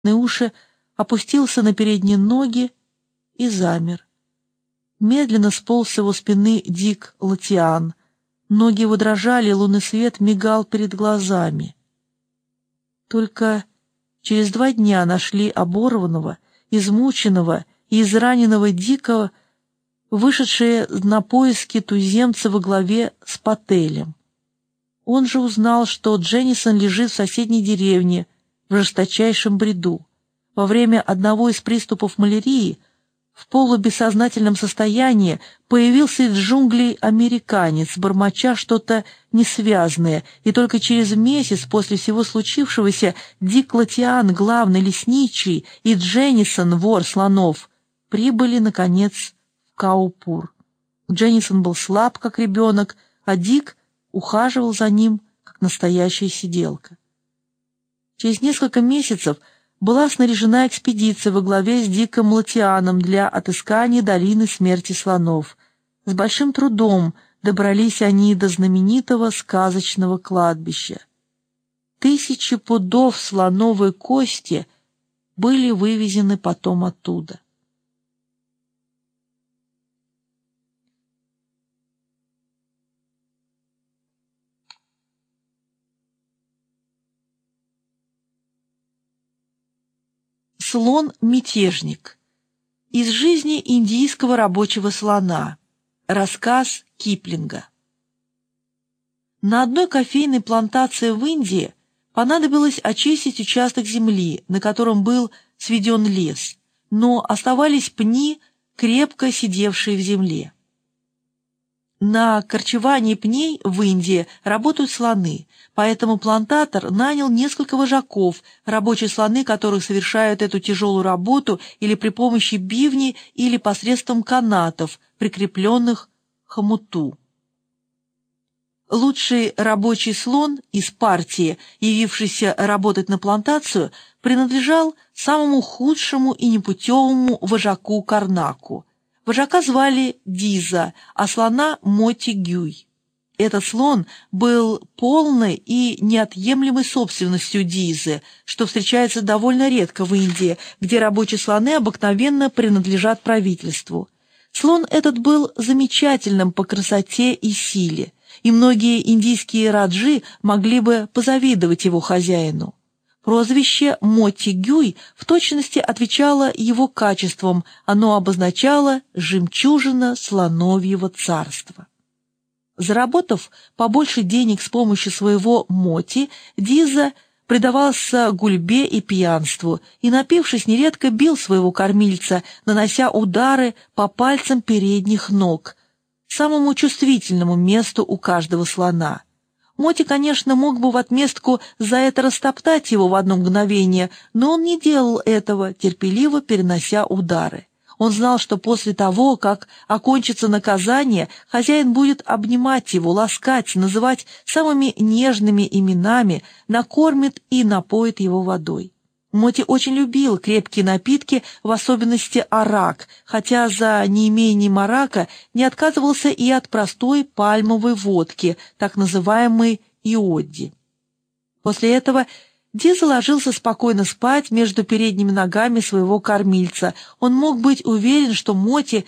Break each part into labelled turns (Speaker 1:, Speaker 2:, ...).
Speaker 1: уши, опустился на передние ноги и замер. Медленно сполз с его спины Дик Латиан. Ноги его дрожали, лунный свет мигал перед глазами. Только через 2 дня нашли оборванного, измученного и израненного Дика, вышедшие на поиски туземца во главе с Пателем. Он же узнал, что Дженнисон лежит в соседней деревне в жесточайшем бреду. Во время одного из приступов малярии в полубессознательном состоянии появился из джунглей американец, бормоча что-то несвязное, и только через месяц после всего случившегося Дик Латиан, главный лесничий, и Дженнисон, вор слонов, прибыли, наконец, в Каупур. Дженнисон был слаб, как ребенок, а Дик ухаживал за ним, как настоящая сиделка. Через несколько месяцев была снаряжена экспедиция во главе с Диком Латианом для отыскания долины смерти слонов. С большим трудом добрались они до знаменитого сказочного кладбища. 1000 пудов слоновой кости были вывезены потом оттуда. Слон-мятежник. Из жизни индийского рабочего слона. Рассказ Киплинга. На одной кофейной плантации в Индии понадобилось очистить участок земли, на котором был сведен лес, но оставались пни, крепко сидевшие в земле. На корчевании пней в Индии работают слоны, поэтому плантатор нанял несколько вожаков, рабочие слоны которых совершают эту тяжелую работу или при помощи бивней, или посредством канатов, прикрепленных к хомуту. Лучший рабочий слон из партии, явившийся работать на плантацию, принадлежал самому худшему и непутевому вожаку Карнаку. Вожака звали Диза, а слона Моти Гюй. Этот слон был полной и неотъемлемой собственностью Дизы, что встречается довольно редко в Индии, где рабочие слоны обыкновенно принадлежат правительству. Слон этот был замечательным по красоте и силе, и многие индийские раджи могли бы позавидовать его хозяину. Прозвище Моти Гюй в точности отвечало его качествам, оно обозначало «жемчужина слоновьего царства». Заработав побольше денег с помощью своего Моти, Диза предавался гульбе и пьянству, и, напившись, нередко бил своего кормильца, нанося удары по пальцам передних ног, самому чувствительному месту у каждого слона. Моти, конечно, мог бы в отместку за это растоптать его в одно мгновение, но он не делал этого, терпеливо перенося удары. Он знал, что после того, как окончится наказание, хозяин будет обнимать его, ласкать, называть самыми нежными именами, накормит и напоит его водой. Моти очень любил крепкие напитки, в особенности арак, хотя за неимением арака не отказывался и от простой пальмовой водки, так называемой иодди. После этого Диза ложился спокойно спать между передними ногами своего кормильца. Он мог быть уверен, что Моти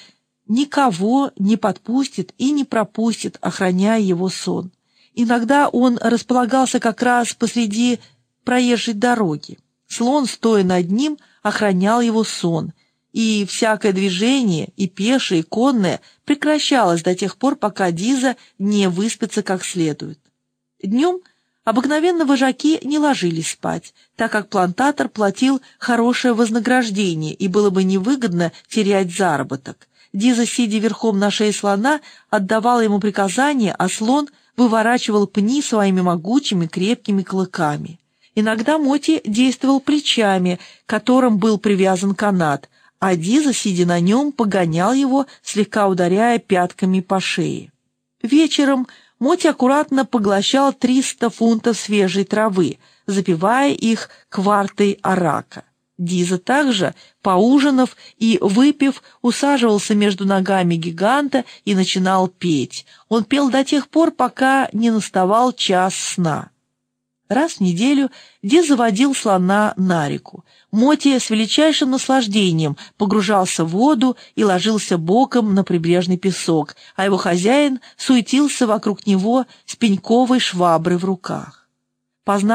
Speaker 1: никого не подпустит и не пропустит, охраняя его сон. Иногда он располагался как раз посреди проезжей дороги. Слон, стоя над ним, охранял его сон, и всякое движение, и пешее, и конное, прекращалось до тех пор, пока Диза не выспится как следует. Днем обыкновенно вожаки не ложились спать, так как плантатор платил хорошее вознаграждение, и было бы невыгодно терять заработок. Диза, сидя верхом на шее слона, отдавал ему приказания, а слон выворачивал пни своими могучими крепкими клыками. Иногда Моти действовал плечами, к которым был привязан канат, а Диза, сидя на нем, погонял его, слегка ударяя пятками по шее. Вечером Моти аккуратно поглощал 300 фунтов свежей травы, запивая их квартой арака. Диза также, поужинав и выпив, усаживался между ногами гиганта и начинал петь. Он пел до тех пор, пока не наставал час сна. Раз в неделю Ди заводил слона на реку. Моти с величайшим наслаждением погружался в воду и ложился боком на прибрежный песок, а его хозяин суетился вокруг него с пеньковой шваброй в руках. Познав